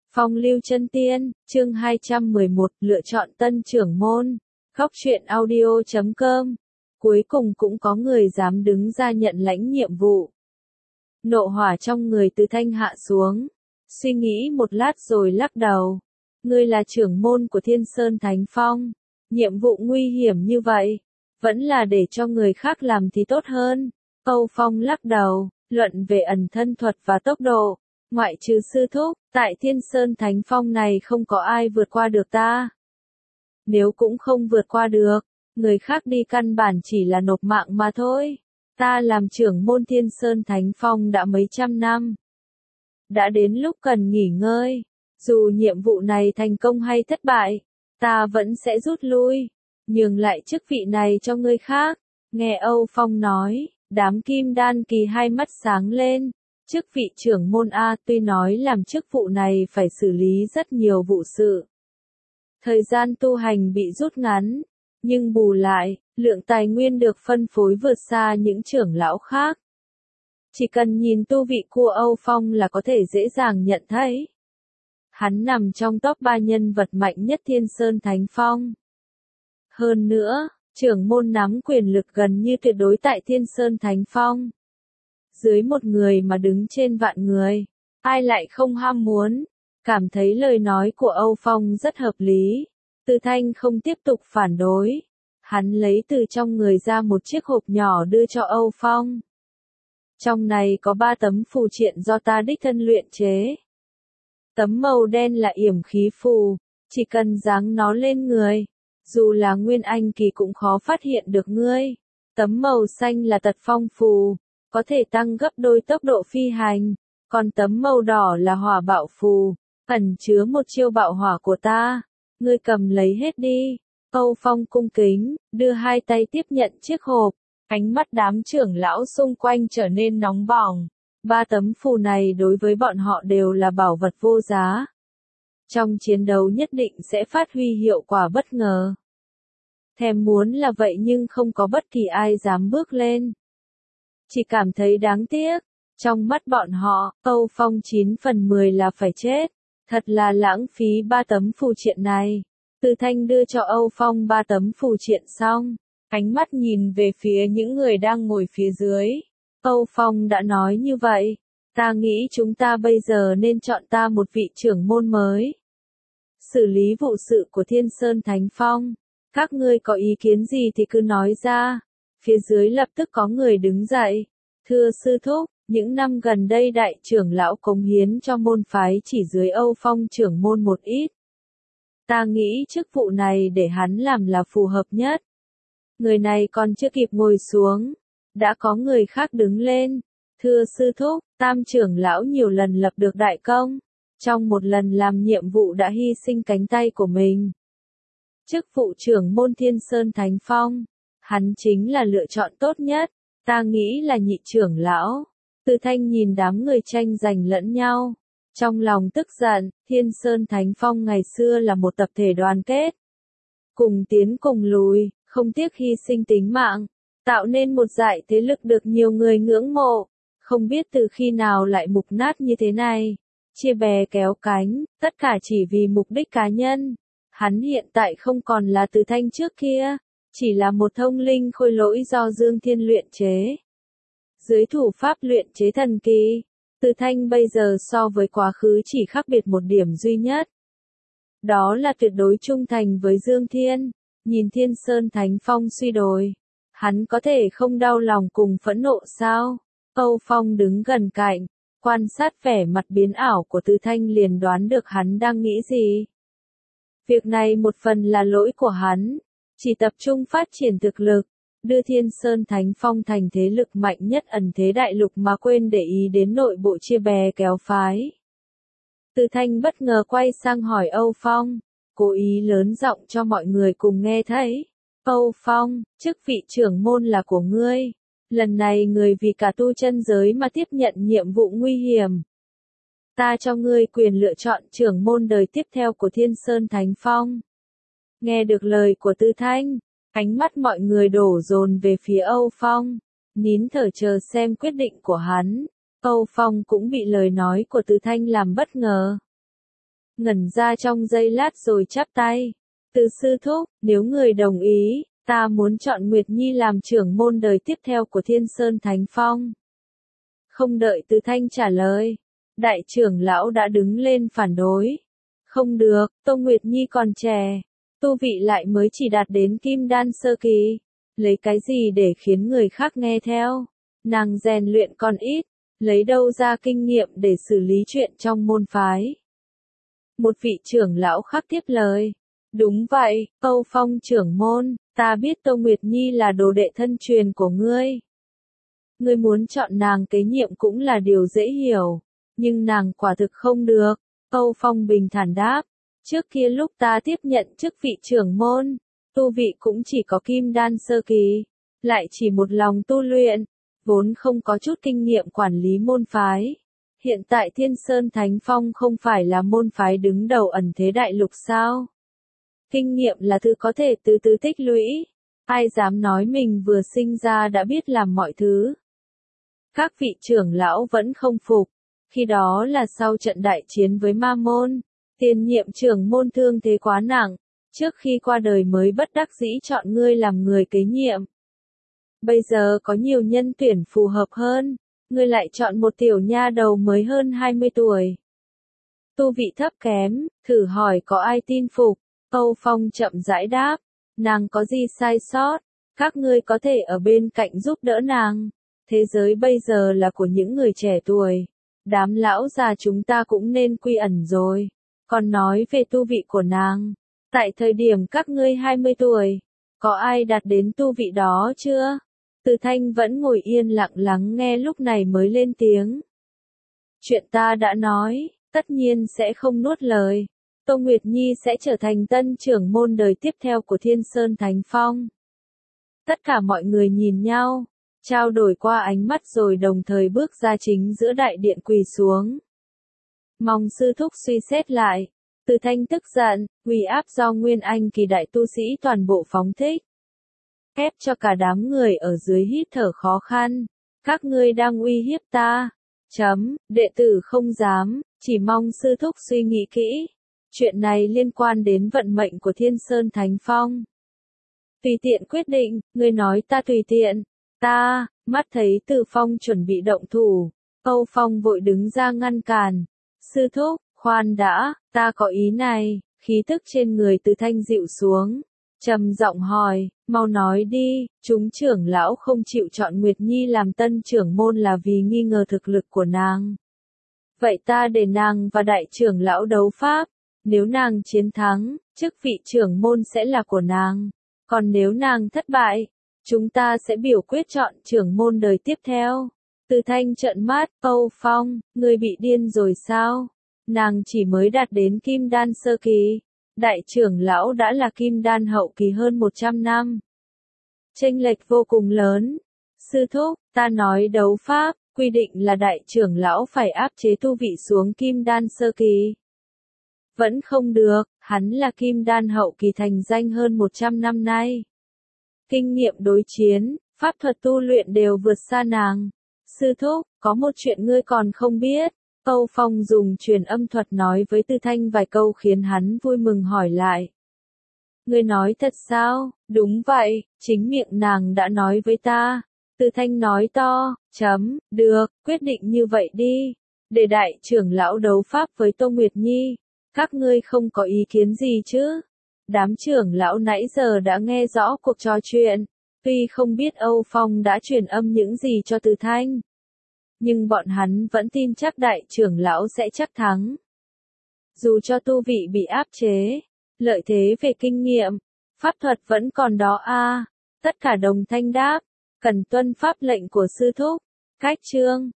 Phong lưu chân tiên, chương 211, lựa chọn tân trưởng môn. Góc truyện audio.com. Cuối cùng cũng có người dám đứng ra nhận lãnh nhiệm vụ. Nộ hỏa trong người Từ Thanh hạ xuống. Suy nghĩ một lát rồi lắc đầu. Ngươi là trưởng môn của Thiên Sơn Thánh Phong. Nhiệm vụ nguy hiểm như vậy. Vẫn là để cho người khác làm thì tốt hơn. Âu Phong lắc đầu, luận về ẩn thân thuật và tốc độ. Ngoại trừ sư thúc, tại Thiên Sơn Thánh Phong này không có ai vượt qua được ta. Nếu cũng không vượt qua được, người khác đi căn bản chỉ là nộp mạng mà thôi. Ta làm trưởng môn Thiên Sơn Thánh Phong đã mấy trăm năm. Đã đến lúc cần nghỉ ngơi. Dù nhiệm vụ này thành công hay thất bại, ta vẫn sẽ rút lui, nhường lại chức vị này cho người khác. Nghe Âu Phong nói, đám kim đan kỳ hai mắt sáng lên. Chức vị trưởng môn A tuy nói làm chức vụ này phải xử lý rất nhiều vụ sự. Thời gian tu hành bị rút ngắn, nhưng bù lại, lượng tài nguyên được phân phối vượt xa những trưởng lão khác. Chỉ cần nhìn tu vị của Âu Phong là có thể dễ dàng nhận thấy. Hắn nằm trong top 3 nhân vật mạnh nhất Thiên Sơn Thánh Phong. Hơn nữa, trưởng môn nắm quyền lực gần như tuyệt đối tại Thiên Sơn Thánh Phong. Dưới một người mà đứng trên vạn người, ai lại không ham muốn, cảm thấy lời nói của Âu Phong rất hợp lý. Từ Thanh không tiếp tục phản đối. Hắn lấy từ trong người ra một chiếc hộp nhỏ đưa cho Âu Phong. Trong này có 3 tấm phù triện do ta đích thân luyện chế. Tấm màu đen là yểm khí phù, chỉ cần giáng nó lên người, dù là nguyên anh kỳ cũng khó phát hiện được ngươi. Tấm màu xanh là tật phong phù, có thể tăng gấp đôi tốc độ phi hành, còn tấm màu đỏ là hỏa bạo phù, ẩn chứa một chiêu bạo hỏa của ta. Ngươi cầm lấy hết đi. Âu Phong cung kính, đưa hai tay tiếp nhận chiếc hộp, ánh mắt đám trưởng lão xung quanh trở nên nóng bỏng. 3 tấm phù này đối với bọn họ đều là bảo vật vô giá. Trong chiến đấu nhất định sẽ phát huy hiệu quả bất ngờ. Thèm muốn là vậy nhưng không có bất kỳ ai dám bước lên. Chỉ cảm thấy đáng tiếc. Trong mắt bọn họ, Âu Phong 9 phần 10 là phải chết. Thật là lãng phí 3 tấm phù triện này. Từ Thanh đưa cho Âu Phong 3 tấm phù triện xong, ánh mắt nhìn về phía những người đang ngồi phía dưới. Âu Phong đã nói như vậy, ta nghĩ chúng ta bây giờ nên chọn ta một vị trưởng môn mới. Xử lý vụ sự của Thiên Sơn Thánh Phong, các ngươi có ý kiến gì thì cứ nói ra. Phía dưới lập tức có người đứng dậy. Thưa sư thúc, những năm gần đây đại trưởng lão cống hiến cho môn phái chỉ dưới Âu Phong trưởng môn một ít. Ta nghĩ chức vụ này để hắn làm là phù hợp nhất. Người này còn chưa kịp ngồi xuống, đã có người khác đứng lên. Thưa sư thúc, tam trưởng lão nhiều lần lập được đại công, trong một lần làm nhiệm vụ đã hy sinh cánh tay của mình. Chức vụ trưởng môn Thiên Sơn Thánh Phong, hắn chính là lựa chọn tốt nhất. Ta nghĩ là nhị trưởng lão. Từ Thanh nhìn đám người tranh giành lẫn nhau. Trong lòng tức giận, Thiên Sơn Thánh Phong ngày xưa là một tập thể đoàn kết. Cùng tiến cùng lùi, không tiếc hy sinh tính mạng, tạo nên một dải thế lực được nhiều người ngưỡng mộ. Không biết từ khi nào lại mục nát như thế này. Chia bè kéo cánh, tất cả chỉ vì mục đích cá nhân. Hắn hiện tại không còn là Từ Thanh trước kia, chỉ là một thông linh khôi lỗi do Dương Thiên luyện chế. Dưới thủ pháp luyện chế thần kỳ, Từ Thanh bây giờ so với quá khứ chỉ khác biệt một điểm duy nhất. Đó là tuyệt đối trung thành với Dương Thiên. Nhìn Thiên Sơn Thánh Phong suy đồi, hắn có thể không đau lòng cùng phẫn nộ sao? Âu Phong đứng gần cạnh, quan sát vẻ mặt biến ảo của Từ Thanh liền đoán được hắn đang nghĩ gì. Việc này một phần là lỗi của hắn, chỉ tập trung phát triển thực lực, đưa Thiên Sơn Thánh Phong thành thế lực mạnh nhất ẩn thế đại lục mà quên để ý đến nội bộ chia bè kéo phái. Từ Thanh bất ngờ quay sang hỏi Âu Phong, cố ý lớn giọng cho mọi người cùng nghe thấy. Âu Phong, chức vị trưởng môn là của ngươi. Lần này người vì cả tu chân giới mà tiếp nhận nhiệm vụ nguy hiểm. Ta cho ngươi quyền lựa chọn trưởng môn đời tiếp theo của Thiên Sơn Thánh Phong. Nghe được lời của Từ Thanh, ánh mắt mọi người đổ dồn về phía Âu Phong, nín thở chờ xem quyết định của hắn. Âu Phong cũng bị lời nói của Từ Thanh làm bất ngờ. ngẩn ra trong giây lát rồi chắp tay. Từ sư thúc, nếu người đồng ý, ta muốn chọn Nguyệt Nhi làm trưởng môn đời tiếp theo của Thiên Sơn Thánh Phong. Không đợi Từ Thanh trả lời, đại trưởng lão đã đứng lên phản đối. Không được, Tô Nguyệt Nhi còn trẻ, tu vị lại mới chỉ đạt đến kim đan sơ kỳ. Lấy cái gì để khiến người khác nghe theo? Nàng rèn luyện còn ít, lấy đâu ra kinh nghiệm để xử lý chuyện trong môn phái? Một vị trưởng lão khác tiếp lời. Đúng vậy, Âu Phong trưởng môn, ta biết Tô Nguyệt Nhi là đồ đệ thân truyền của ngươi. Ngươi muốn chọn nàng kế nhiệm cũng là điều dễ hiểu, nhưng nàng quả thực không được. Âu Phong bình thản đáp, trước kia lúc ta tiếp nhận chức vị trưởng môn, tu vị cũng chỉ có kim đan sơ kỳ, lại chỉ một lòng tu luyện, vốn không có chút kinh nghiệm quản lý môn phái. Hiện tại Thiên Sơn Thánh Phong không phải là môn phái đứng đầu ẩn thế đại lục sao? Kinh nghiệm là thứ có thể từ từ tích lũy, ai dám nói mình vừa sinh ra đã biết làm mọi thứ. Các vị trưởng lão vẫn không phục, khi đó là sau trận đại chiến với Ma Môn, tiền nhiệm trưởng môn thương thế quá nặng, trước khi qua đời mới bất đắc dĩ chọn ngươi làm người kế nhiệm. Bây giờ có nhiều nhân tuyển phù hợp hơn, ngươi lại chọn một tiểu nha đầu mới hơn 20 tuổi. Tu vị thấp kém, thử hỏi có ai tin phục? Âu Phong chậm rãi đáp, nàng có gì sai sót, các ngươi có thể ở bên cạnh giúp đỡ nàng. Thế giới bây giờ là của những người trẻ tuổi, đám lão già chúng ta cũng nên quy ẩn rồi. Còn nói về tu vị của nàng, tại thời điểm các ngươi 20 tuổi, có ai đạt đến tu vị đó chưa? Từ Thanh vẫn ngồi yên lặng lắng nghe lúc này mới lên tiếng. Chuyện ta đã nói, tất nhiên sẽ không nuốt lời. Tô Nguyệt Nhi sẽ trở thành tân trưởng môn đời tiếp theo của Thiên Sơn Thánh Phong. Tất cả mọi người nhìn nhau, trao đổi qua ánh mắt rồi đồng thời bước ra chính giữa đại điện quỳ xuống. Mong sư thúc suy xét lại. Từ Thanh tức giận, uy áp do Nguyên Anh kỳ đại tu sĩ toàn bộ phóng thích. Ép cho cả đám người ở dưới hít thở khó khăn. Các ngươi đang uy hiếp ta. Đệ tử không dám, chỉ mong sư thúc suy nghĩ kỹ. Chuyện này liên quan đến vận mệnh của Thiên Sơn Thánh Phong. Tùy tiện quyết định, ngươi nói ta tùy tiện. Ta, mắt thấy Từ Phong chuẩn bị động thủ. Âu Phong vội đứng ra ngăn cản. Sư thúc, khoan đã, ta có ý này. Khí tức trên người Từ Thanh dịu xuống. Trầm giọng hỏi, mau nói đi, chúng trưởng lão không chịu chọn Nguyệt Nhi làm tân trưởng môn là vì nghi ngờ thực lực của nàng. Vậy ta để nàng và đại trưởng lão đấu pháp. Nếu nàng chiến thắng, chức vị trưởng môn sẽ là của nàng. Còn nếu nàng thất bại, chúng ta sẽ biểu quyết chọn trưởng môn đời tiếp theo. Từ Thanh trợn mắt, Âu Phong, ngươi bị điên rồi sao? Nàng chỉ mới đạt đến kim đan sơ kỳ. Đại trưởng lão đã là kim đan hậu kỳ hơn 100 năm. Chênh lệch vô cùng lớn. Sư thúc, ta nói đấu pháp, quy định là đại trưởng lão phải áp chế tu vị xuống kim đan sơ kỳ. Vẫn không được, hắn là kim đan hậu kỳ thành danh hơn 100 năm nay. Kinh nghiệm đối chiến, pháp thuật tu luyện đều vượt xa nàng. Sư thúc, có một chuyện ngươi còn không biết. Âu Phong dùng truyền âm thuật nói với Từ Thanh vài câu khiến hắn vui mừng hỏi lại. Ngươi nói thật sao? Đúng vậy, chính miệng nàng đã nói với ta. Từ Thanh nói to, được, quyết định như vậy đi. Để đại trưởng lão đấu pháp với Tô Nguyệt Nhi. Các ngươi không có ý kiến gì chứ? Đám trưởng lão nãy giờ đã nghe rõ cuộc trò chuyện. Tuy không biết Âu Phong đã truyền âm những gì cho Từ Thanh. Nhưng bọn hắn vẫn tin chắc đại trưởng lão sẽ chắc thắng. Dù cho tu vị bị áp chế, lợi thế về kinh nghiệm, pháp thuật vẫn còn đó a. Tất cả đồng thanh đáp, cần tuân pháp lệnh của sư thúc. Cách chương